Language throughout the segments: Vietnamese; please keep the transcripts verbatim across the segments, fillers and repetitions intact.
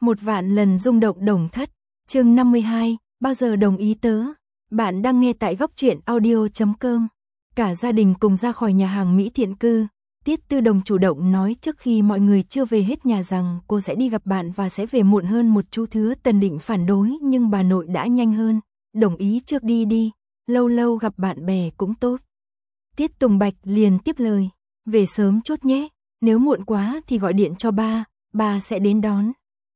Một vạn lần rung động Đồng Thất, chương năm mươi hai, bao giờ đồng ý tớ. Bạn đang nghe tại góc truyện audio chấm com. Cả gia đình cùng ra khỏi nhà hàng Mỹ Thiện Cư. Tiết Tư Đồng chủ động nói trước khi mọi người chưa về hết nhà rằng cô sẽ đi gặp bạn và sẽ về muộn hơn một chút. Hứa Tần định phản đối nhưng bà nội đã nhanh hơn, đồng ý trước đi đi, lâu lâu gặp bạn bè cũng tốt. Tiết Tùng Bạch liền tiếp lời, về sớm chút nhé, nếu muộn quá thì gọi điện cho ba, ba sẽ đến đón.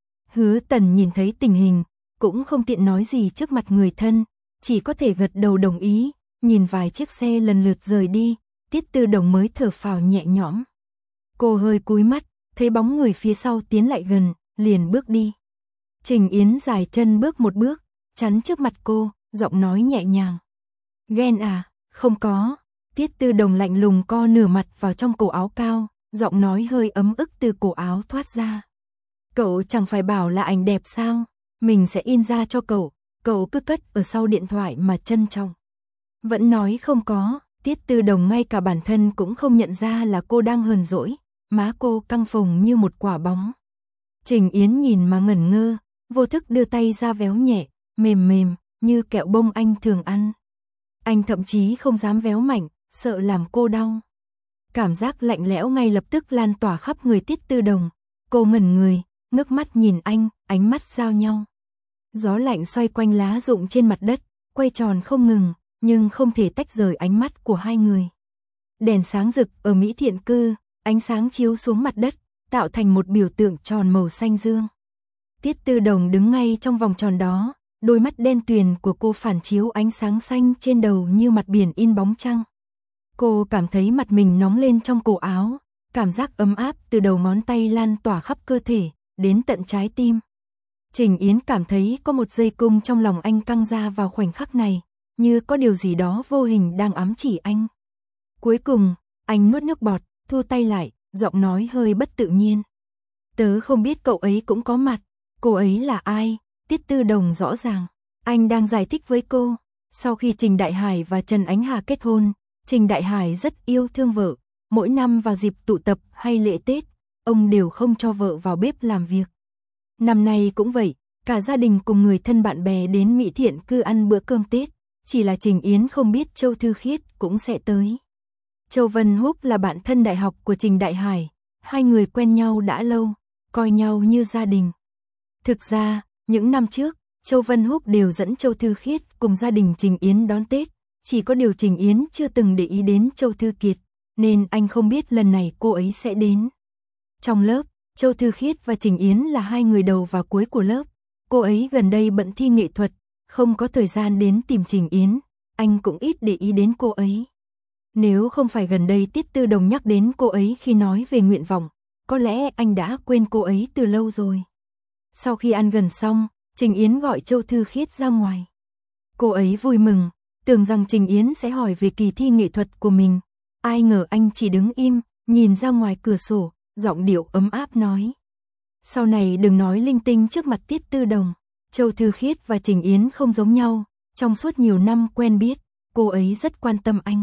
Hứa Tần nhìn thấy tình hình, cũng không tiện nói gì trước mặt người thân, chỉ có thể gật đầu đồng ý, nhìn vài chiếc xe lần lượt rời đi, Tiết Tư Đồng mới thở phào nhẹ nhõm. Cô hơi cúi mắt, thấy bóng người phía sau tiến lại gần, liền bước đi. Trình Yến dài chân bước một bước, chắn trước mặt cô, giọng nói nhẹ nhàng. Ghen à, không có. Tiết Tư Đồng lạnh lùng co nửa mặt vào trong cổ áo cao, giọng nói hơi ấm ức từ cổ áo thoát ra. Cậu chẳng phải bảo là ảnh đẹp sao, mình sẽ in ra cho cậu, cậu cứ cất ở sau điện thoại mà trân trọng. Vẫn nói không có, Tiết Tư Đồng ngay cả bản thân cũng không nhận ra là cô đang hờn dỗi, má cô căng phồng như một quả bóng. Trình Yến nhìn mà ngẩn ngơ, vô thức đưa tay ra véo nhẹ, mềm mềm, như kẹo bông anh thường ăn. Anh thậm chí không dám véo mạnh, sợ làm cô đau. Cảm giác lạnh lẽo ngay lập tức lan tỏa khắp người Tiết Tư Đồng, cô ngẩn người, ngước mắt nhìn anh, ánh mắt giao nhau. Gió lạnh xoay quanh lá rụng trên mặt đất, quay tròn không ngừng, nhưng không thể tách rời ánh mắt của hai người. Đèn sáng rực ở Mỹ Thiện Cư, ánh sáng chiếu xuống mặt đất, tạo thành một biểu tượng tròn màu xanh dương. Tiết Tư Đồng đứng ngay trong vòng tròn đó, đôi mắt đen tuyền của cô phản chiếu ánh sáng xanh trên đầu như mặt biển in bóng trăng. Cô cảm thấy mặt mình nóng lên trong cổ áo, cảm giác ấm áp từ đầu ngón tay lan tỏa khắp cơ thể, đến tận trái tim. Trình Yến cảm thấy có một dây cung trong lòng anh căng ra vào khoảnh khắc này, như có điều gì đó vô hình đang ám chỉ anh. Cuối cùng, anh nuốt nước bọt, thu tay lại, giọng nói hơi bất tự nhiên. Tớ không biết cậu ấy cũng có mặt, cô ấy là ai? Tiết Tư Đồng rõ ràng, anh đang giải thích với cô. Sau khi Trình Đại Hải và Trần Ánh Hà kết hôn, Trình Đại Hải rất yêu thương vợ, mỗi năm vào dịp tụ tập hay lễ Tết, ông đều không cho vợ vào bếp làm việc. Năm nay cũng vậy, cả gia đình cùng người thân bạn bè đến Mỹ Thiện Cư ăn bữa cơm Tết, chỉ là Trình Yến không biết Châu Thư Khiết cũng sẽ tới. Châu Vân Húc là bạn thân đại học của Trình Đại Hải, hai người quen nhau đã lâu, coi nhau như gia đình. Thực ra, những năm trước, Châu Vân Húc đều dẫn Châu Thư Khiết cùng gia đình Trình Yến đón Tết, chỉ có điều Trình Yến chưa từng để ý đến Châu Thư Kiệt, nên anh không biết lần này cô ấy sẽ đến. Trong lớp, Châu Thư Khiết và Trình Yến là hai người đầu và cuối của lớp, cô ấy gần đây bận thi nghệ thuật, không có thời gian đến tìm Trình Yến, anh cũng ít để ý đến cô ấy. Nếu không phải gần đây Tiết Tư Đồng nhắc đến cô ấy khi nói về nguyện vọng, có lẽ anh đã quên cô ấy từ lâu rồi. Sau khi ăn gần xong, Trình Yến gọi Châu Thư Khiết ra ngoài. Cô ấy vui mừng, tưởng rằng Trình Yến sẽ hỏi về kỳ thi nghệ thuật của mình. Ai ngờ anh chỉ đứng im, nhìn ra ngoài cửa sổ, giọng điệu ấm áp nói. Sau này đừng nói linh tinh trước mặt Tiết Tư Đồng. Châu Thư Khiết và Trình Yến không giống nhau, trong suốt nhiều năm quen biết, cô ấy rất quan tâm anh.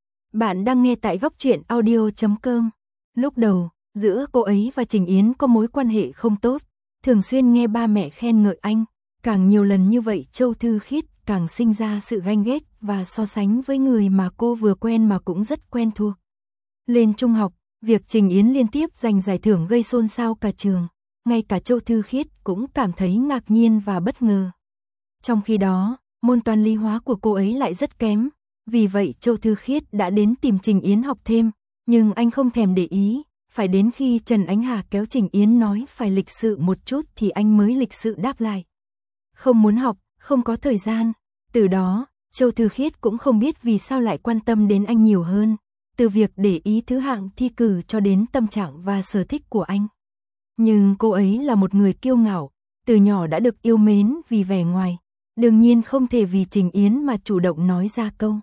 Bạn đang nghe tại góc truyện audio chấm com. Lúc đầu, giữa cô ấy và Trình Yến có mối quan hệ không tốt, thường xuyên nghe ba mẹ khen ngợi anh, càng nhiều lần như vậy Châu Thư Khiết càng sinh ra sự ganh ghét và so sánh với người mà cô vừa quen mà cũng rất quen thuộc. Lên trung học, việc Trình Yến liên tiếp giành giải thưởng gây xôn xao cả trường, ngay cả Châu Thư Khiết cũng cảm thấy ngạc nhiên và bất ngờ. Trong khi đó, môn toán lý hóa của cô ấy lại rất kém, vì vậy Châu Thư Khiết đã đến tìm Trình Yến học thêm, nhưng anh không thèm để ý, phải đến khi Trần Ánh Hà kéo Trình Yến nói phải lịch sự một chút thì anh mới lịch sự đáp lại. Không muốn học, không có thời gian. Từ đó, Châu Thư Khiết cũng không biết vì sao lại quan tâm đến anh nhiều hơn, từ việc để ý thứ hạng thi cử cho đến tâm trạng và sở thích của anh. Nhưng cô ấy là một người kiêu ngạo, từ nhỏ đã được yêu mến vì vẻ ngoài, đương nhiên không thể vì Trình Yến mà chủ động nói ra câu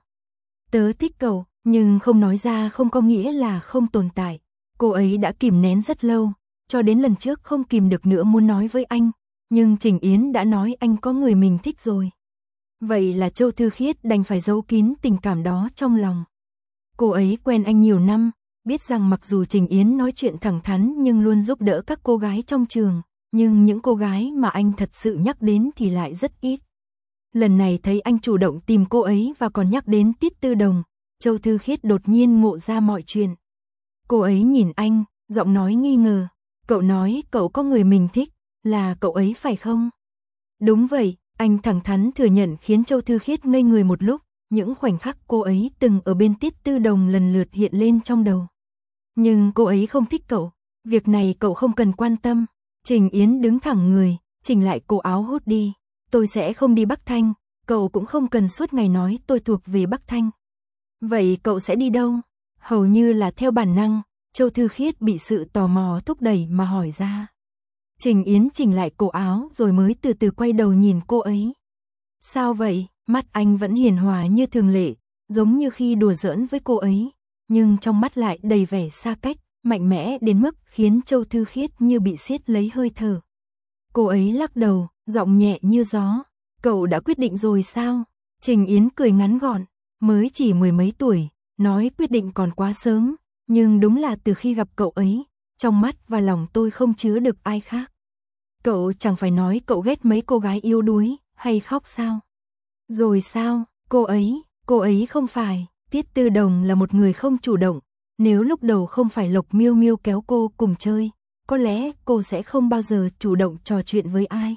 tớ thích cậu, nhưng không nói ra không có nghĩa là không tồn tại. Cô ấy đã kìm nén rất lâu, cho đến lần trước không kìm được nữa muốn nói với anh, nhưng Trình Yến đã nói anh có người mình thích rồi. Vậy là Châu Thư Khiết đành phải giấu kín tình cảm đó trong lòng. Cô ấy quen anh nhiều năm, biết rằng mặc dù Trình Yến nói chuyện thẳng thắn nhưng luôn giúp đỡ các cô gái trong trường, nhưng những cô gái mà anh thật sự nhắc đến thì lại rất ít. Lần này thấy anh chủ động tìm cô ấy và còn nhắc đến Tiết Tư Đồng, Châu Thư Khiết đột nhiên ngộ ra mọi chuyện. Cô ấy nhìn anh, giọng nói nghi ngờ, cậu nói cậu có người mình thích, là cậu ấy phải không? Đúng vậy, anh thẳng thắn thừa nhận khiến Châu Thư Khiết ngây người một lúc, những khoảnh khắc cô ấy từng ở bên Tiết Tư Đồng lần lượt hiện lên trong đầu. Nhưng cô ấy không thích cậu, việc này cậu không cần quan tâm. Trình Yến đứng thẳng người, chỉnh lại cổ áo hốt đi. Tôi sẽ không đi Bắc Thanh, cậu cũng không cần suốt ngày nói tôi thuộc về Bắc Thanh. Vậy cậu sẽ đi đâu? Hầu như là theo bản năng, Châu Thư Khiết bị sự tò mò thúc đẩy mà hỏi ra. Trình Yến chỉnh lại cổ áo rồi mới từ từ quay đầu nhìn cô ấy. Sao vậy? Mắt anh vẫn hiền hòa như thường lệ, giống như khi đùa giỡn với cô ấy, nhưng trong mắt lại đầy vẻ xa cách, mạnh mẽ đến mức khiến Châu Thư Khiết như bị siết lấy hơi thở. Cô ấy lắc đầu, giọng nhẹ như gió. Cậu đã quyết định rồi sao? Trình Yến cười ngắn gọn, mới chỉ mười mấy tuổi, nói quyết định còn quá sớm, nhưng đúng là từ khi gặp cậu ấy, trong mắt và lòng tôi không chứa được ai khác. Cậu chẳng phải nói cậu ghét mấy cô gái yếu đuối, hay khóc sao? Rồi sao? Cô ấy, cô ấy không phải, Tiết Tư Đồng là một người không chủ động, nếu lúc đầu không phải Lộc Miêu Miêu kéo cô cùng chơi, có lẽ cô sẽ không bao giờ chủ động trò chuyện với ai.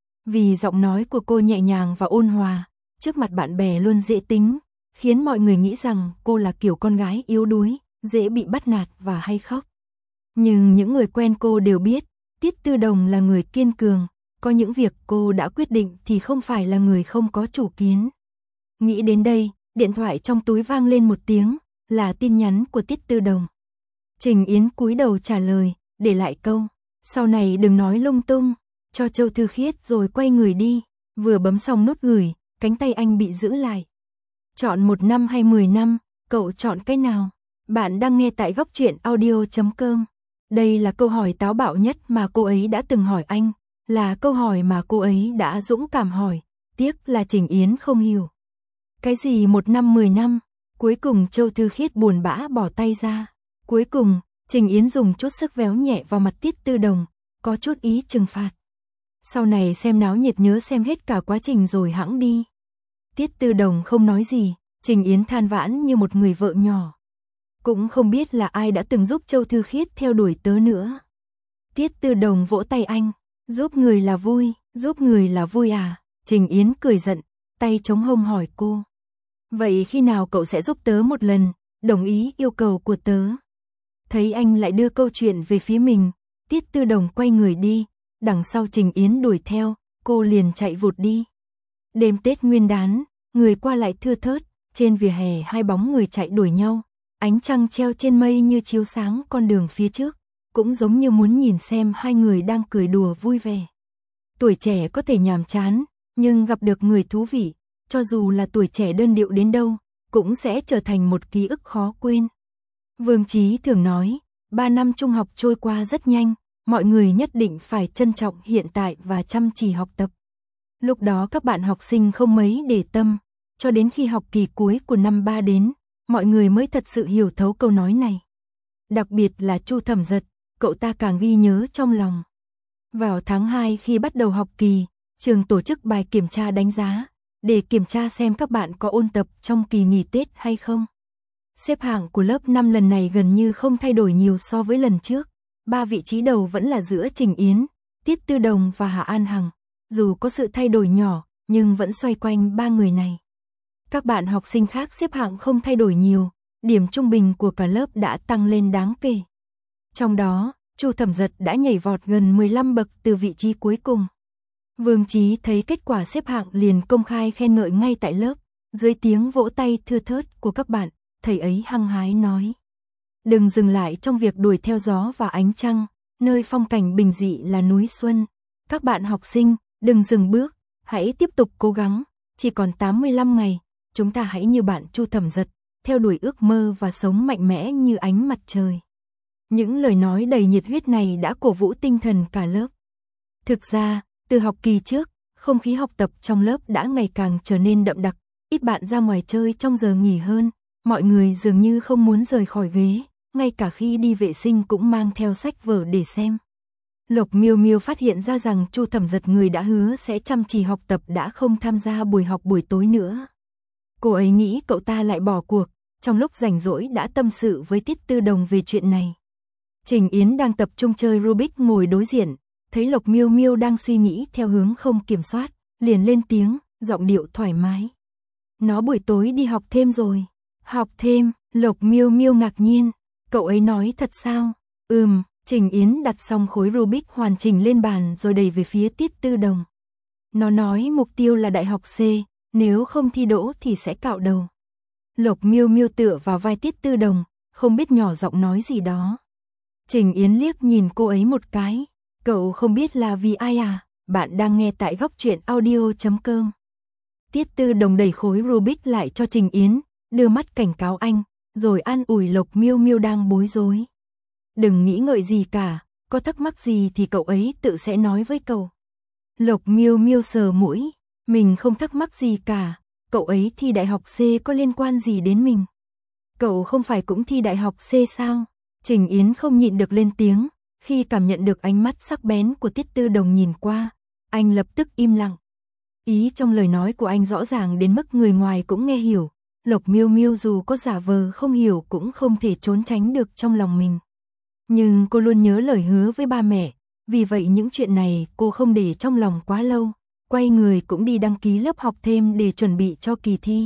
Vì giọng nói của cô nhẹ nhàng và ôn hòa, trước mặt bạn bè luôn dễ tính, khiến mọi người nghĩ rằng cô là kiểu con gái yếu đuối, dễ bị bắt nạt và hay khóc. Nhưng những người quen cô đều biết, Tiết Tư Đồng là người kiên cường, có những việc cô đã quyết định thì không phải là người không có chủ kiến. Nghĩ đến đây, điện thoại trong túi vang lên một tiếng, là tin nhắn của Tiết Tư Đồng. Trình Yến cúi đầu trả lời, để lại câu, sau này đừng nói lung tung, cho Châu Thư Khiết rồi quay người đi, vừa bấm xong nút gửi, cánh tay anh bị giữ lại. Chọn một năm hay mười năm, cậu chọn cái nào? Bạn đang nghe tại góc truyện audio chấm com. Đây là câu hỏi táo bạo nhất mà cô ấy đã từng hỏi anh, là câu hỏi mà cô ấy đã dũng cảm hỏi, tiếc là Trình Yến không hiểu. Cái gì một năm mười năm? Cuối cùng Châu Thư Khiết buồn bã bỏ tay ra. Cuối cùng, Trình Yến dùng chút sức véo nhẹ vào mặt Tiết Tư Đồng, có chút ý trừng phạt. Sau này xem náo nhiệt nhớ xem hết cả quá trình rồi hẵng đi. Tiết Tư Đồng không nói gì, Trình Yến than vãn như một người vợ nhỏ. Cũng không biết là ai đã từng giúp Châu Thư Khiết theo đuổi tớ nữa. Tiết Tư Đồng vỗ tay anh, giúp người là vui, giúp người là vui à? Trình Yến cười giận, tay chống hông hỏi cô. Vậy khi nào cậu sẽ giúp tớ một lần, đồng ý yêu cầu của tớ? Thấy anh lại đưa câu chuyện về phía mình, Tiết Tư Đồng quay người đi, đằng sau Trình Yến đuổi theo, cô liền chạy vụt đi. Đêm Tết Nguyên đán, người qua lại thưa thớt, trên vỉa hè hai bóng người chạy đuổi nhau, ánh trăng treo trên mây như chiếu sáng con đường phía trước, cũng giống như muốn nhìn xem hai người đang cười đùa vui vẻ. Tuổi trẻ có thể nhàm chán, nhưng gặp được người thú vị, cho dù là tuổi trẻ đơn điệu đến đâu, cũng sẽ trở thành một ký ức khó quên. Vương Chí thường nói, ba năm trung học trôi qua rất nhanh, mọi người nhất định phải trân trọng hiện tại và chăm chỉ học tập. Lúc đó các bạn học sinh không mấy để tâm, cho đến khi học kỳ cuối của năm ba đến, mọi người mới thật sự hiểu thấu câu nói này. Đặc biệt là Chu Thẩm Giật, cậu ta càng ghi nhớ trong lòng. Vào tháng hai khi bắt đầu học kỳ, trường tổ chức bài kiểm tra đánh giá, để kiểm tra xem các bạn có ôn tập trong kỳ nghỉ Tết hay không. Xếp hạng của lớp năm lần này gần như không thay đổi nhiều so với lần trước. Ba vị trí đầu vẫn là giữa Trình Yến, Tiết Tư Đồng và Hạ An Hằng. Dù có sự thay đổi nhỏ, nhưng vẫn xoay quanh ba người này. Các bạn học sinh khác xếp hạng không thay đổi nhiều, điểm trung bình của cả lớp đã tăng lên đáng kể. Trong đó, Chu Thẩm Giật đã nhảy vọt gần mười lăm bậc từ vị trí cuối cùng. Vương Chí thấy kết quả xếp hạng liền công khai khen ngợi ngay tại lớp, dưới tiếng vỗ tay thưa thớt của các bạn, thầy ấy hăng hái nói. Đừng dừng lại trong việc đuổi theo gió và ánh trăng, nơi phong cảnh bình dị là núi xuân. Các bạn học sinh, đừng dừng bước, hãy tiếp tục cố gắng, chỉ còn tám mươi lăm ngày, chúng ta hãy như bạn Chu Thẩm Giật, theo đuổi ước mơ và sống mạnh mẽ như ánh mặt trời. Những lời nói đầy nhiệt huyết này đã cổ vũ tinh thần cả lớp. Thực ra, từ học kỳ trước, không khí học tập trong lớp đã ngày càng trở nên đậm đặc, ít bạn ra ngoài chơi trong giờ nghỉ hơn, mọi người dường như không muốn rời khỏi ghế, ngay cả khi đi vệ sinh cũng mang theo sách vở để xem. Lộc Miêu Miêu phát hiện ra rằng Chu Thẩm Giật người đã hứa sẽ chăm chỉ học tập đã không tham gia buổi học buổi tối nữa. Cô ấy nghĩ cậu ta lại bỏ cuộc, trong lúc rảnh rỗi đã tâm sự với Tiết Tư Đồng về chuyện này. Trình Yến đang tập trung chơi Rubik ngồi đối diện, thấy Lộc Miêu Miêu đang suy nghĩ theo hướng không kiểm soát, liền lên tiếng, giọng điệu thoải mái. Nó buổi tối đi học thêm rồi. Học thêm? Lộc Miêu Miêu ngạc nhiên. Cậu ấy nói thật sao? Ừm, Trình Yến đặt xong khối Rubik hoàn chỉnh lên bàn rồi đẩy về phía Tiết Tư Đồng. Nó nói mục tiêu là đại học C, nếu không thi đỗ thì sẽ cạo đầu. Lộc Miêu Miêu tựa vào vai Tiết Tư Đồng, không biết nhỏ giọng nói gì đó. Trình Yến liếc nhìn cô ấy một cái. Cậu không biết là vì ai à? Bạn đang nghe tại góc truyện audio chấm com. Tiết Tư Đồng đẩy khối Rubik lại cho Trình Yến, đưa mắt cảnh cáo anh, rồi an ủi Lộc Miêu Miêu đang bối rối. Đừng nghĩ ngợi gì cả, có thắc mắc gì thì cậu ấy tự sẽ nói với cậu. Lộc Miêu Miêu sờ mũi, mình không thắc mắc gì cả, cậu ấy thi đại học C có liên quan gì đến mình? Cậu không phải cũng thi đại học C sao? Trình Yến không nhịn được lên tiếng, khi cảm nhận được ánh mắt sắc bén của Tiết Tư Đồng nhìn qua, anh lập tức im lặng. Ý trong lời nói của anh rõ ràng đến mức người ngoài cũng nghe hiểu, Lộc Miêu Miêu dù có giả vờ không hiểu cũng không thể trốn tránh được trong lòng mình. Nhưng cô luôn nhớ lời hứa với ba mẹ, vì vậy những chuyện này cô không để trong lòng quá lâu, quay người cũng đi đăng ký lớp học thêm để chuẩn bị cho kỳ thi.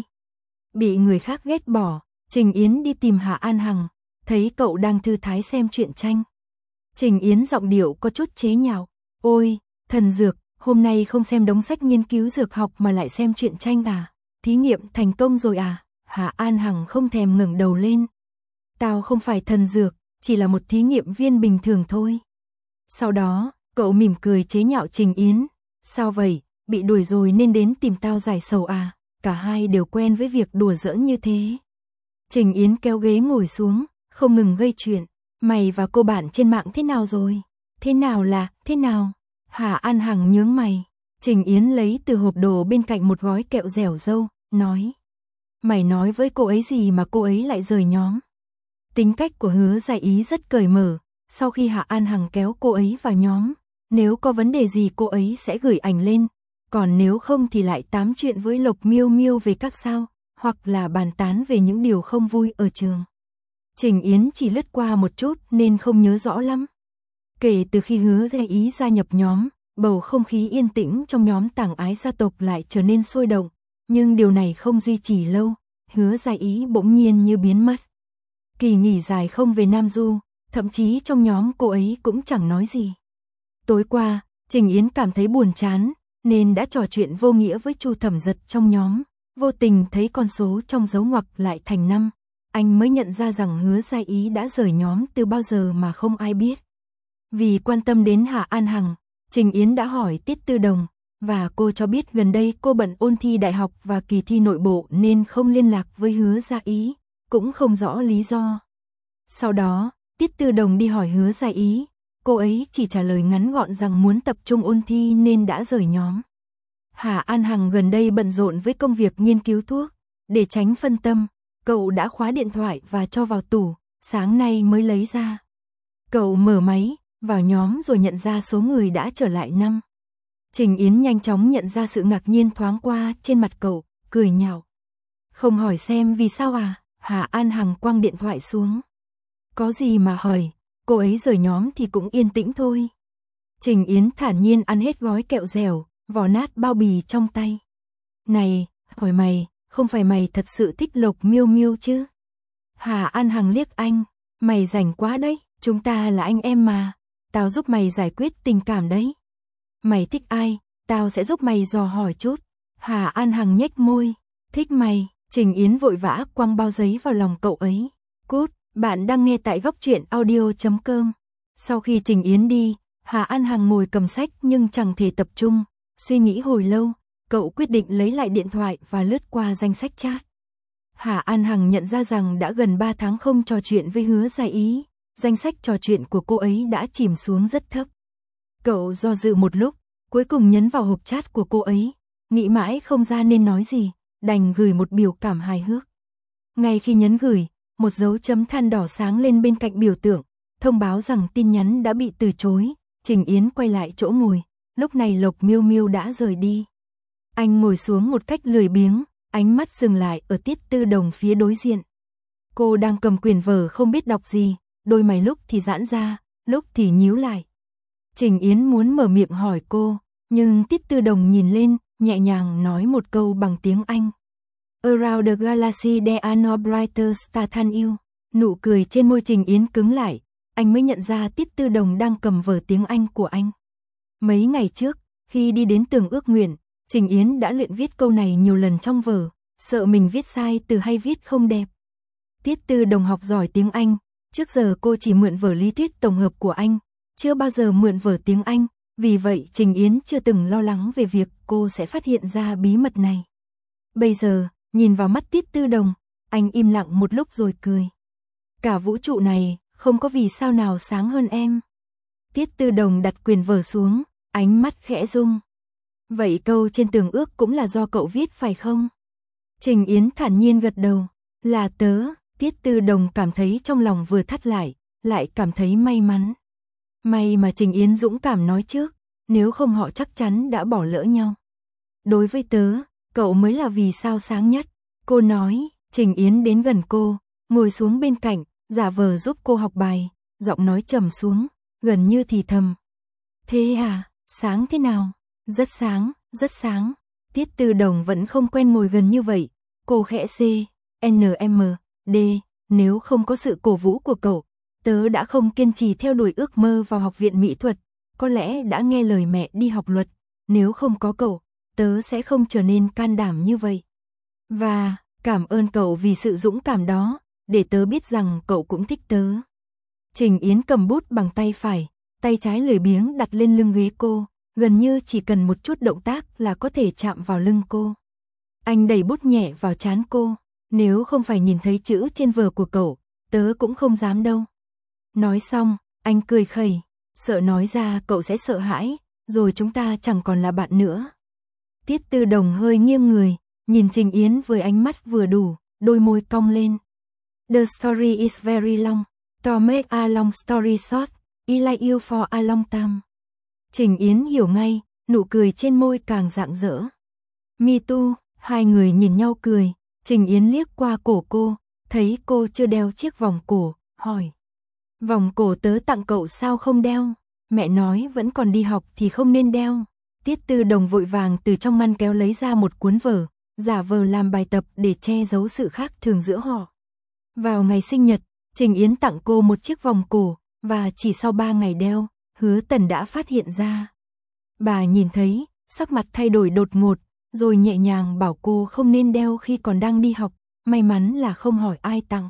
Bị người khác ghét bỏ, Trình Yến đi tìm Hạ An Hằng, thấy cậu đang thư thái xem truyện tranh. Trình Yến giọng điệu có chút chế nhạo, ôi, thần dược, hôm nay không xem đống sách nghiên cứu dược học mà lại xem truyện tranh à? Thí nghiệm thành công rồi à? Hạ An Hằng không thèm ngẩng đầu lên. Tao không phải thần dược, chỉ là một thí nghiệm viên bình thường thôi. Sau đó, cậu mỉm cười chế nhạo Trình Yến. Sao vậy, bị đuổi rồi nên đến tìm tao giải sầu à? Cả hai đều quen với việc đùa giỡn như thế. Trình Yến kéo ghế ngồi xuống, không ngừng gây chuyện. Mày và cô bạn trên mạng thế nào rồi? Thế nào là, thế nào? Hạ An Hằng nhướng mày. Trình Yến lấy từ hộp đồ bên cạnh một gói kẹo dẻo dâu, nói. Mày nói với cô ấy gì mà cô ấy lại rời nhóm? Tính cách của Hứa Gia Ý rất cởi mở, sau khi Hạ An Hằng kéo cô ấy vào nhóm, nếu có vấn đề gì cô ấy sẽ gửi ảnh lên, còn nếu không thì lại tám chuyện với Lộc Miêu Miêu về các sao, hoặc là bàn tán về những điều không vui ở trường. Trình Yến chỉ lướt qua một chút nên không nhớ rõ lắm. Kể từ khi Hứa Gia Ý gia nhập nhóm, bầu không khí yên tĩnh trong nhóm Tảng Ái gia tộc lại trở nên sôi động, nhưng điều này không duy trì lâu, Hứa Gia Ý bỗng nhiên như biến mất. Kỳ nghỉ dài không về Nam Du, thậm chí trong nhóm cô ấy cũng chẳng nói gì. Tối qua, Trình Yến cảm thấy buồn chán, nên đã trò chuyện vô nghĩa với Chu Thẩm Giật trong nhóm, vô tình thấy con số trong dấu ngoặc lại thành năm, anh mới nhận ra rằng Hứa Gia Ý đã rời nhóm từ bao giờ mà không ai biết. Vì quan tâm đến Hạ An Hằng, Trình Yến đã hỏi Tiết Tư Đồng, và cô cho biết gần đây cô bận ôn thi đại học và kỳ thi nội bộ nên không liên lạc với Hứa Gia Ý, cũng không rõ lý do. Sau đó, Tiết Tư Đồng đi hỏi Hứa Gia Ý, cô ấy chỉ trả lời ngắn gọn rằng muốn tập trung ôn thi nên đã rời nhóm. Hạ An Hằng gần đây bận rộn với công việc nghiên cứu thuốc, để tránh phân tâm, cậu đã khóa điện thoại và cho vào tủ, sáng nay mới lấy ra. Cậu mở máy, vào nhóm rồi nhận ra số người đã trở lại năm. Trình Yến nhanh chóng nhận ra sự ngạc nhiên thoáng qua trên mặt cậu, cười nhạo. Không hỏi xem vì sao à? Hạ An Hằng quăng điện thoại xuống. Có gì mà hỏi, cô ấy rời nhóm thì cũng yên tĩnh thôi. Trình Yến thản nhiên ăn hết gói kẹo dẻo, vò nát bao bì trong tay. Này, hỏi mày, không phải mày thật sự thích Lộc Miêu Miêu chứ? Hạ An Hằng liếc anh, mày rảnh quá đấy, chúng ta là anh em mà, tao giúp mày giải quyết tình cảm đấy. Mày thích ai, tao sẽ giúp mày dò hỏi chút. Hạ An Hằng nhếch môi, thích mày. Trình Yến vội vã quăng bao giấy vào lòng cậu ấy. Cút, bạn đang nghe tại góc truyện audio chấm com. Sau khi Trình Yến đi, Hạ An Hằng ngồi cầm sách nhưng chẳng thể tập trung. Suy nghĩ hồi lâu, cậu quyết định lấy lại điện thoại và lướt qua danh sách chat. Hạ An Hằng nhận ra rằng đã gần ba tháng không trò chuyện với Hứa Gia Ý, danh sách trò chuyện của cô ấy đã chìm xuống rất thấp. Cậu do dự một lúc, cuối cùng nhấn vào hộp chat của cô ấy, nghĩ mãi không ra nên nói gì, đành gửi một biểu cảm hài hước. Ngay khi nhấn gửi, một dấu chấm than đỏ sáng lên bên cạnh biểu tượng, thông báo rằng tin nhắn đã bị từ chối, Trình Yến quay lại chỗ ngồi, lúc này Lộc Miêu Miêu đã rời đi. Anh ngồi xuống một cách lười biếng, ánh mắt dừng lại ở Tiết Tư Đồng phía đối diện. Cô đang cầm quyển vở không biết đọc gì, đôi mày lúc thì giãn ra, lúc thì nhíu lại. Trình Yến muốn mở miệng hỏi cô, nhưng Tiết Tư Đồng nhìn lên, nhẹ nhàng nói một câu bằng tiếng Anh. Around the galaxy there are no brighter stars than you. Nụ cười trên môi Trình Yến cứng lại, anh mới nhận ra Tiết Tư Đồng đang cầm vở tiếng Anh của anh. Mấy ngày trước, khi đi đến tường ước nguyện, Trình Yến đã luyện viết câu này nhiều lần trong vở, sợ mình viết sai từ hay viết không đẹp. Tiết Tư Đồng học giỏi tiếng Anh, trước giờ cô chỉ mượn vở lý thuyết tổng hợp của anh, chưa bao giờ mượn vở tiếng Anh, vì vậy Trình Yến chưa từng lo lắng về việc cô sẽ phát hiện ra bí mật này. Bây giờ, nhìn vào mắt Tiết Tư Đồng, anh im lặng một lúc rồi cười. Cả vũ trụ này, không có vì sao nào sáng hơn em. Tiết Tư Đồng đặt quyển vở xuống, ánh mắt khẽ rung. Vậy câu trên tường ước cũng là do cậu viết phải không? Trình Yến thản nhiên gật đầu. Là tớ. Tiết Tư Đồng cảm thấy trong lòng vừa thắt lại, lại cảm thấy may mắn. May mà Trình Yến dũng cảm nói trước, nếu không họ chắc chắn đã bỏ lỡ nhau. Đối với tớ, cậu mới là vì sao sáng nhất. Cô nói. Trình Yến đến gần cô, ngồi xuống bên cạnh, giả vờ giúp cô học bài, giọng nói trầm xuống, gần như thì thầm. Thế à, sáng thế nào? Rất sáng, rất sáng. Tiết Tư Đồng vẫn không quen ngồi gần như vậy. Cô khẽ C, N M, D, nếu không có sự cổ vũ của cậu, tớ đã không kiên trì theo đuổi ước mơ vào học viện mỹ thuật, có lẽ đã nghe lời mẹ đi học luật, nếu không có cậu, tớ sẽ không trở nên can đảm như vậy. Và, cảm ơn cậu vì sự dũng cảm đó, để tớ biết rằng cậu cũng thích tớ. Trình Yến cầm bút bằng tay phải, tay trái lười biếng đặt lên lưng ghế cô, gần như chỉ cần một chút động tác là có thể chạm vào lưng cô. Anh đẩy bút nhẹ vào trán cô, nếu không phải nhìn thấy chữ trên vở của cậu, tớ cũng không dám đâu. Nói xong, anh cười khẩy, sợ nói ra cậu sẽ sợ hãi, rồi chúng ta chẳng còn là bạn nữa. Tiết Tư Đồng hơi nghiêng người, nhìn Trình Yến với ánh mắt vừa đủ, đôi môi cong lên. The story is very long, to make a long story short, I like you for a long time. Trình Yến hiểu ngay, nụ cười trên môi càng rạng rỡ. Me too, hai người nhìn nhau cười, Trình Yến liếc qua cổ cô, thấy cô chưa đeo chiếc vòng cổ, hỏi. Vòng cổ tớ tặng cậu sao không đeo? Mẹ nói vẫn còn đi học thì không nên đeo. Tiết Tư Đồng vội vàng từ trong ngăn kéo lấy ra một cuốn vở, giả vờ làm bài tập để che giấu sự khác thường giữa họ. Vào ngày sinh nhật, Trình Yến tặng cô một chiếc vòng cổ, và chỉ sau ba ngày đeo, Hứa Tần đã phát hiện ra. Bà nhìn thấy, sắc mặt thay đổi đột ngột, rồi nhẹ nhàng bảo cô không nên đeo khi còn đang đi học, may mắn là không hỏi ai tặng.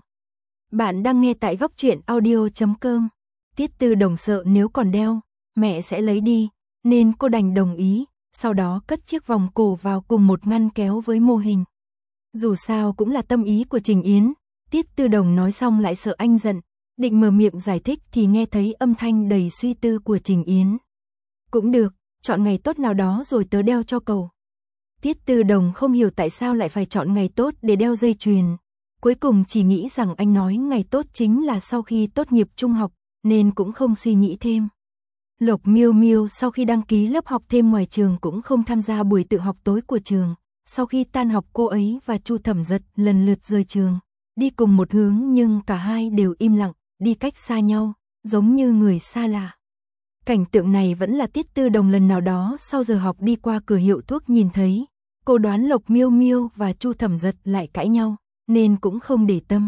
Bạn đang nghe tại góc truyện audio chấm com. Tiết Tư Đồng sợ nếu còn đeo, mẹ sẽ lấy đi, nên cô đành đồng ý, sau đó cất chiếc vòng cổ vào cùng một ngăn kéo với mô hình. Dù sao cũng là tâm ý của Trình Yến, Tiết Tư Đồng nói xong lại sợ anh giận, định mở miệng giải thích thì nghe thấy âm thanh đầy suy tư của Trình Yến. Cũng được, chọn ngày tốt nào đó rồi tớ đeo cho cậu. Tiết Tư Đồng không hiểu tại sao lại phải chọn ngày tốt để đeo dây chuyền. Cuối cùng chỉ nghĩ rằng anh nói ngày tốt chính là sau khi tốt nghiệp trung học, nên cũng không suy nghĩ thêm. Lộc Miêu Miêu sau khi đăng ký lớp học thêm ngoài trường cũng không tham gia buổi tự học tối của trường. Sau khi tan học cô ấy và Chu Thẩm Dật lần lượt rời trường, đi cùng một hướng nhưng cả hai đều im lặng, đi cách xa nhau, giống như người xa lạ. Cảnh tượng này vẫn là Tiết Tư Đồng lần nào đó sau giờ học đi qua cửa hiệu thuốc nhìn thấy. Cô đoán Lộc Miêu Miêu và Chu Thẩm Dật lại cãi nhau, nên cũng không để tâm.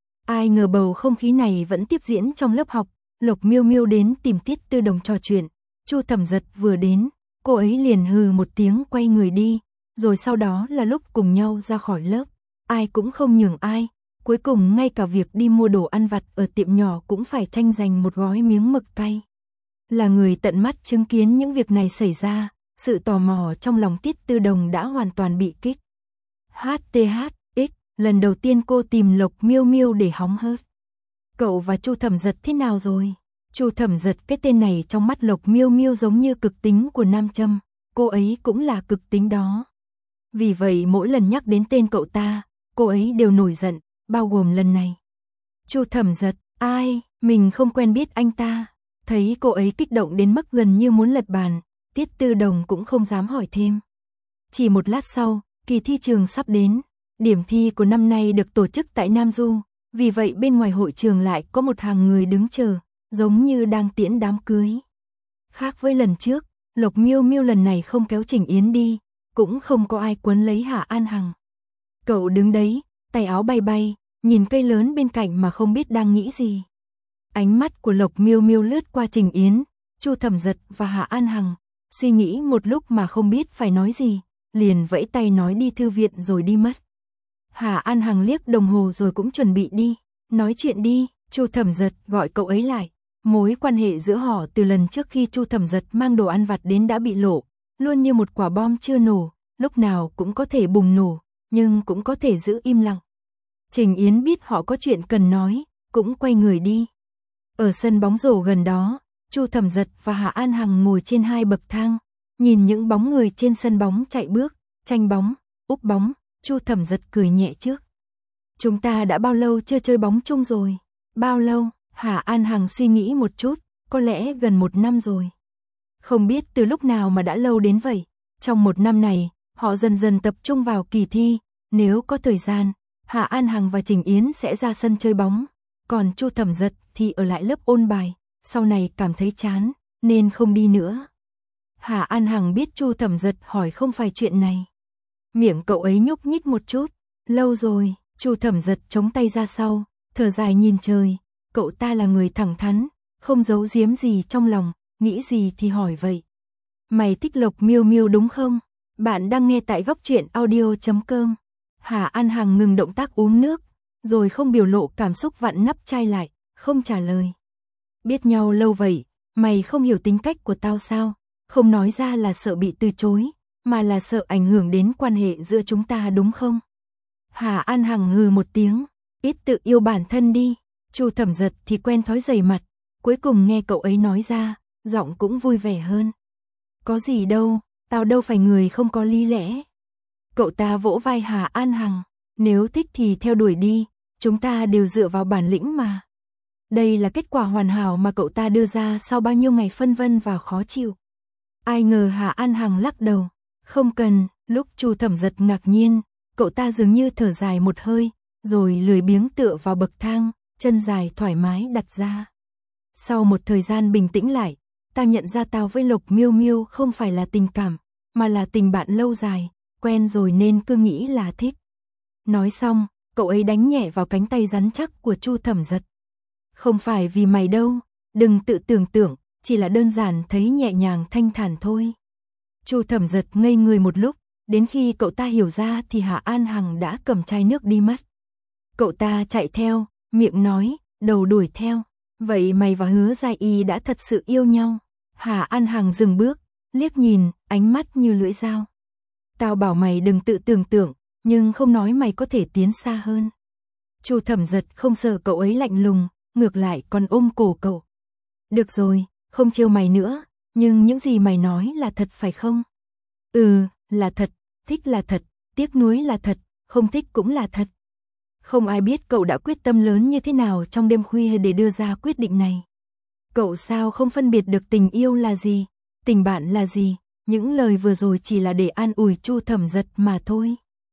Ai ngờ bầu không khí này vẫn tiếp diễn trong lớp học. Lộc Miêu Miêu đến tìm Tiết Tư Đồng trò chuyện, Chu Thẩm Dật vừa đến, cô ấy liền hừ một tiếng quay người đi, rồi sau đó là lúc cùng nhau ra khỏi lớp, ai cũng không nhường ai, cuối cùng ngay cả việc đi mua đồ ăn vặt ở tiệm nhỏ cũng phải tranh giành một gói miếng mực cay. Là người tận mắt chứng kiến những việc này xảy ra, sự tò mò trong lòng Tiết Tư Đồng đã hoàn toàn bị kích. hát tê hát ích, lần đầu tiên cô tìm Lộc Miêu Miêu để hóng hớt. Cậu và Chu Thẩm Dật thế nào rồi? Chu Thẩm Dật, cái tên này trong mắt Lộc Miêu Miêu giống như cực tính của nam châm, cô ấy cũng là cực tính đó. Vì vậy mỗi lần nhắc đến tên cậu ta, cô ấy đều nổi giận, bao gồm lần này. Chu Thẩm Dật, ai, mình không quen biết anh ta. Thấy cô ấy kích động đến mức gần như muốn lật bàn, Tiết Tư Đồng cũng không dám hỏi thêm. Chỉ một lát sau, kỳ thi trường sắp đến. Điểm thi của năm nay được tổ chức tại Nam Du, vì vậy bên ngoài hội trường lại có một hàng người đứng chờ, giống như đang tiễn đám cưới. Khác với lần trước, Lộc Miêu Miêu lần này không kéo Trình Yến đi, cũng không có ai quấn lấy Hạ An Hằng. Cậu đứng đấy, tay áo bay bay, nhìn cây lớn bên cạnh mà không biết đang nghĩ gì. Ánh mắt của Lộc Miêu Miêu lướt qua Trình Yến, Chu Thẩm Dật và Hạ An Hằng, suy nghĩ một lúc mà không biết phải nói gì, liền vẫy tay nói đi thư viện rồi đi mất. Hạ An Hằng liếc đồng hồ rồi cũng chuẩn bị đi, nói chuyện đi. Chu Thẩm Dật gọi cậu ấy lại. Mối quan hệ giữa họ từ lần trước khi Chu Thẩm Dật mang đồ ăn vặt đến đã bị lộ, luôn như một quả bom chưa nổ, lúc nào cũng có thể bùng nổ, nhưng cũng có thể giữ im lặng. Trình Yến biết họ có chuyện cần nói, cũng quay người đi. Ở sân bóng rổ gần đó, Chu Thẩm Dật và Hạ An Hằng ngồi trên hai bậc thang, nhìn những bóng người trên sân bóng chạy bước, tranh bóng, úp bóng. Chu Thẩm Dật cười nhẹ trước. Chúng ta đã bao lâu chưa chơi bóng chung rồi? Bao lâu? Hạ An Hằng suy nghĩ một chút, có lẽ gần một năm rồi. Không biết từ lúc nào mà đã lâu đến vậy. Trong một năm này, họ dần dần tập trung vào kỳ thi. Nếu có thời gian, Hạ An Hằng và Trình Yến sẽ ra sân chơi bóng. Còn Chu Thẩm Dật thì ở lại lớp ôn bài. Sau này cảm thấy chán, nên không đi nữa. Hạ An Hằng biết Chu Thẩm Dật hỏi không phải chuyện này. Miệng cậu ấy nhúc nhích một chút. Lâu rồi, Chu Thẩm Dật chống tay ra sau, thở dài nhìn trời. Cậu ta là người thẳng thắn, không giấu giếm gì trong lòng, nghĩ gì thì hỏi vậy. Mày thích Lộc Miêu Miêu đúng không? Bạn đang nghe tại góc truyện audio chấm com. Hạ An Hằng ngừng động tác uống nước, rồi không biểu lộ cảm xúc vặn nắp chai lại, không trả lời. Biết nhau lâu vậy, mày không hiểu tính cách của tao sao? Không nói ra là sợ bị từ chối, mà là sợ ảnh hưởng đến quan hệ giữa chúng ta đúng không? Hạ An Hằng hừ một tiếng, ít tự yêu bản thân đi. Chu Thẩm Dật thì quen thói dày mặt, cuối cùng nghe cậu ấy nói ra, giọng cũng vui vẻ hơn. Có gì đâu, tao đâu phải người không có lý lẽ. Cậu ta vỗ vai Hạ An Hằng, nếu thích thì theo đuổi đi, chúng ta đều dựa vào bản lĩnh mà. Đây là kết quả hoàn hảo mà cậu ta đưa ra sau bao nhiêu ngày phân vân và khó chịu. Ai ngờ Hạ An Hằng lắc đầu, không cần. Lúc Chu Thẩm Dật ngạc nhiên, cậu ta dường như thở dài một hơi, rồi lười biếng tựa vào bậc thang, chân dài thoải mái đặt ra. Sau một thời gian bình tĩnh lại, tao nhận ra tao với Lộc Miêu Miêu không phải là tình cảm, mà là tình bạn lâu dài, quen rồi nên cứ nghĩ là thích. Nói xong, cậu ấy đánh nhẹ vào cánh tay rắn chắc của Chu Thẩm Dật. Không phải vì mày đâu, đừng tự tưởng tượng, chỉ là đơn giản thấy nhẹ nhàng thanh thản thôi. Chu Thẩm Dật ngây người một lúc, đến khi cậu ta hiểu ra thì Hạ An Hằng đã cầm chai nước đi mất. Cậu ta chạy theo, miệng nói, đầu đuổi theo. Vậy mày và Hứa Gia Y đã thật sự yêu nhau? Hạ An Hằng dừng bước, liếc nhìn, ánh mắt như lưỡi dao. Tao bảo mày đừng tự tưởng tượng, nhưng không nói mày có thể tiến xa hơn. Chu Thẩm Dật không sợ cậu ấy lạnh lùng, ngược lại còn ôm cổ cậu. Được rồi, không trêu mày nữa, nhưng những gì mày nói là thật phải không? Ừ, là thật, thích là thật, tiếc nuối là thật, không thích cũng là thật. Không ai biết cậu đã quyết tâm lớn như thế nào trong đêm khuya để đưa ra quyết định này. Cậu sao không phân biệt được tình yêu là gì, tình bạn là gì, những lời vừa rồi chỉ là để an ủi Chu Thẩm Dật mà thôi.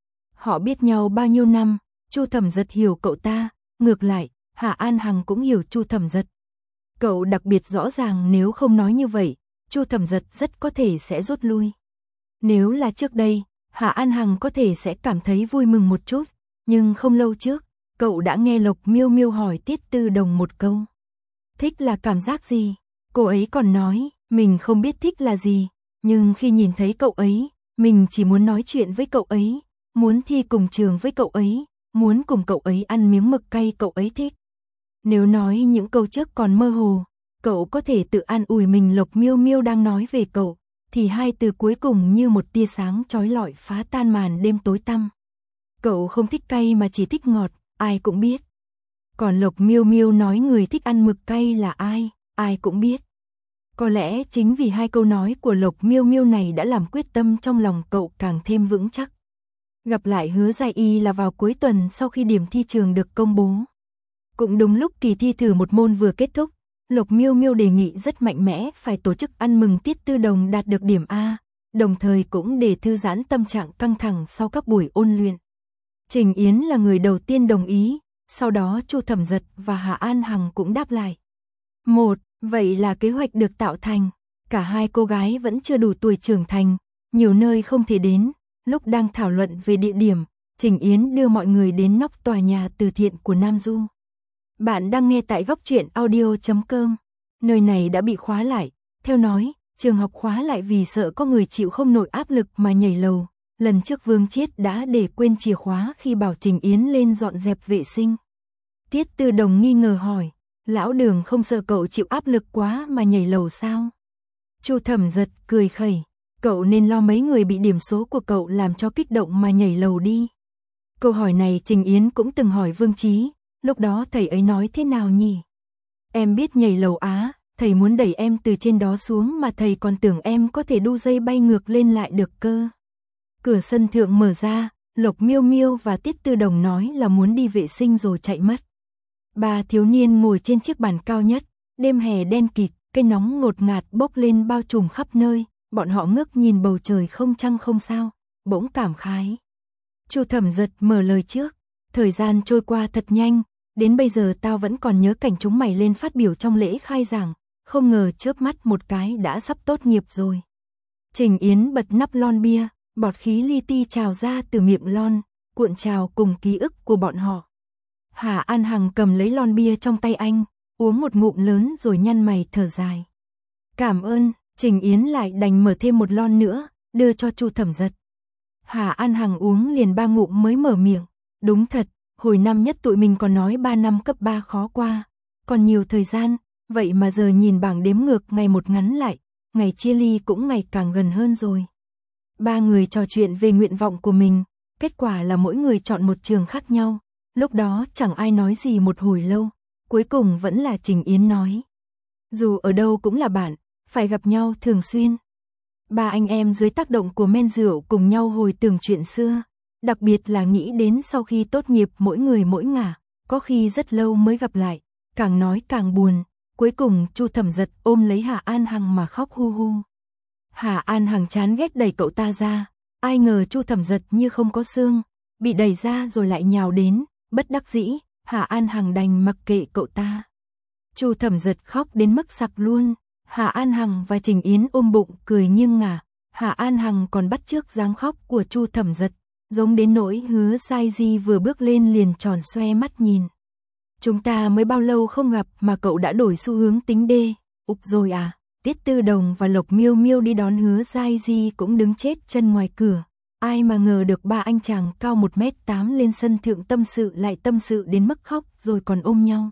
Họ biết nhau bao nhiêu năm, Chu Thẩm Dật hiểu cậu ta, ngược lại, Hạ An Hằng cũng hiểu Chu Thẩm Dật. Cậu đặc biệt rõ ràng nếu không nói như vậy, Chu Thẩm Dật rất có thể sẽ rút lui. Nếu là trước đây, Hạ An Hằng có thể sẽ cảm thấy vui mừng một chút, nhưng không lâu trước, cậu đã nghe Lộc Miêu Miêu hỏi Tiết Tư Đồng một câu. Thích là cảm giác gì? Cô ấy còn nói, mình không biết thích là gì, nhưng khi nhìn thấy cậu ấy, mình chỉ muốn nói chuyện với cậu ấy, muốn thi cùng trường với cậu ấy, muốn cùng cậu ấy ăn miếng mực cay cậu ấy thích. Nếu nói những câu trước còn mơ hồ, cậu có thể tự an ủi mình Lộc Miêu Miêu đang nói về cậu, thì hai từ cuối cùng như một tia sáng chói lọi phá tan màn đêm tối tăm. Cậu không thích cay mà chỉ thích ngọt, ai cũng biết. Còn Lộc Miêu Miêu nói người thích ăn mực cay là ai, ai cũng biết. Có lẽ chính vì hai câu nói của Lộc Miêu Miêu này đã làm quyết tâm trong lòng cậu càng thêm vững chắc. Gặp lại Hứa Gia Y là vào cuối tuần sau khi điểm thi trường được công bố. Cũng đúng lúc kỳ thi thử một môn vừa kết thúc, Lộc Miêu Miêu đề nghị rất mạnh mẽ phải tổ chức ăn mừng Tiết Tư Đồng đạt được điểm A, đồng thời cũng để thư giãn tâm trạng căng thẳng sau các buổi ôn luyện. Trình Yến là người đầu tiên đồng ý, sau đó Chu Thẩm Dật và Hạ An Hằng cũng đáp lại. Một, vậy là kế hoạch được tạo thành, cả hai cô gái vẫn chưa đủ tuổi trưởng thành, nhiều nơi không thể đến, lúc đang thảo luận về địa điểm, Trình Yến đưa mọi người đến nóc tòa nhà từ thiện của Nam Du. Bạn đang nghe tại góc truyện audio chấm com. Nơi này đã bị khóa lại, theo nói, trường học khóa lại vì sợ có người chịu không nổi áp lực mà nhảy lầu. Lần trước Vương Chiết đã để quên chìa khóa khi bảo Trình Yến lên dọn dẹp vệ sinh. Tiết Tư Đồng nghi ngờ hỏi, lão Đường không sợ cậu chịu áp lực quá mà nhảy lầu sao? Chu Thẩm Dật cười khẩy, cậu nên lo mấy người bị điểm số của cậu làm cho kích động mà nhảy lầu đi. Câu hỏi này Trình Yến cũng từng hỏi Vương Chí, lúc đó thầy ấy nói thế nào nhỉ? Em biết nhảy lầu á, thầy muốn đẩy em từ trên đó xuống mà thầy còn tưởng em có thể đu dây bay ngược lên lại được cơ. Cửa sân thượng mở ra, Lộc Miêu Miêu và Tiết Tư Đồng nói là muốn đi vệ sinh rồi chạy mất. Ba thiếu niên ngồi trên chiếc bàn cao nhất, đêm hè đen kịt, cây nóng ngột ngạt bốc lên bao trùm khắp nơi, bọn họ ngước nhìn bầu trời không trăng không sao, bỗng cảm khái. Chu Thẩm Dật mở lời trước, thời gian trôi qua thật nhanh, đến bây giờ tao vẫn còn nhớ cảnh chúng mày lên phát biểu trong lễ khai giảng, không ngờ chớp mắt một cái đã sắp tốt nghiệp rồi. Trình Yến bật nắp lon bia, bọt khí li ti trào ra từ miệng lon, cuộn trào cùng ký ức của bọn họ. Hà An Hằng cầm lấy lon bia trong tay anh, uống một ngụm lớn rồi nhăn mày thở dài. Cảm ơn, Trình Yến lại đành mở thêm một lon nữa, đưa cho Chu Thẩm Dật. Hà An Hằng uống liền ba ngụm mới mở miệng, đúng thật, hồi năm nhất tụi mình còn nói ba năm cấp ba khó qua, còn nhiều thời gian, vậy mà giờ nhìn bảng đếm ngược ngày một ngắn lại, ngày chia ly cũng ngày càng gần hơn rồi. Ba người trò chuyện về nguyện vọng của mình, kết quả là mỗi người chọn một trường khác nhau, lúc đó chẳng ai nói gì một hồi lâu, cuối cùng vẫn là Trình Yến nói. Dù ở đâu cũng là bạn, phải gặp nhau thường xuyên. Ba anh em dưới tác động của men rượu cùng nhau hồi tưởng chuyện xưa, đặc biệt là nghĩ đến sau khi tốt nghiệp mỗi người mỗi ngả, có khi rất lâu mới gặp lại, càng nói càng buồn, cuối cùng Chu Thẩm Dật ôm lấy Hà An Hằng mà khóc hu hu. Hà An Hằng chán ghét đẩy cậu ta ra, ai ngờ Chu Thẩm Dật như không có xương, bị đẩy ra rồi lại nhào đến, bất đắc dĩ, Hà An Hằng đành mặc kệ cậu ta. Chu Thẩm Dật khóc đến mức sặc luôn, Hà An Hằng và Trình Yến ôm bụng cười nghiêng ngả, Hà An Hằng còn bắt chước dáng khóc của Chu Thẩm Dật, giống đến nỗi Hứa Sai Di vừa bước lên liền tròn xoe mắt nhìn. Chúng ta mới bao lâu không gặp mà cậu đã đổi xu hướng tính đê, ục rồi à? Tiết Tư Đồng và Lộc Miêu Miêu đi đón Hứa Sai Di cũng đứng chết chân ngoài cửa. Ai mà ngờ được ba anh chàng cao một mét tám lên sân thượng tâm sự lại tâm sự đến mức khóc rồi còn ôm nhau.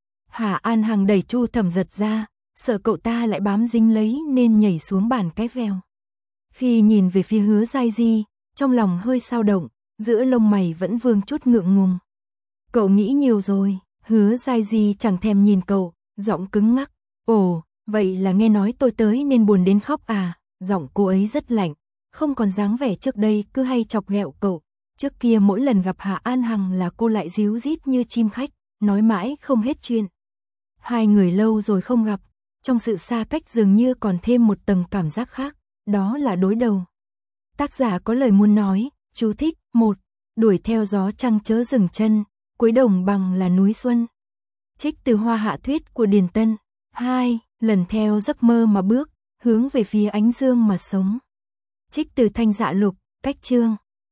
Hà An Hằng đẩy Chu Thẩm Dật ra, sợ cậu ta lại bám dính lấy nên nhảy xuống bàn cái vèo. Khi nhìn về phía Hứa Sai Di, trong lòng hơi dao động, giữa lông mày vẫn vương chút ngượng ngùng. Cậu nghĩ nhiều rồi, Hứa Sai Di chẳng thèm nhìn cậu, giọng cứng ngắc. Ồ, vậy là nghe nói tôi tới nên buồn đến khóc à? Giọng cô ấy rất lạnh, không còn dáng vẻ trước đây cứ hay chọc ghẹo cậu. Trước kia mỗi lần gặp Hạ An Hằng là cô lại díu dít như chim khách, nói mãi không hết chuyện. Hai người lâu rồi không gặp, trong sự xa cách dường như còn thêm một tầng cảm giác khác, đó là đối đầu. Tác giả có lời muốn nói, chú thích, một, đuổi theo gió trăng chớ dừng chân, cuối đồng bằng là núi xuân. Trích từ Hoa Hạ Thuyết của Điền Tân. Hai, lần theo giấc mơ mà bước, hướng về phía ánh dương mà sống. Trích từ Thanh Dạ Lục, cách chương.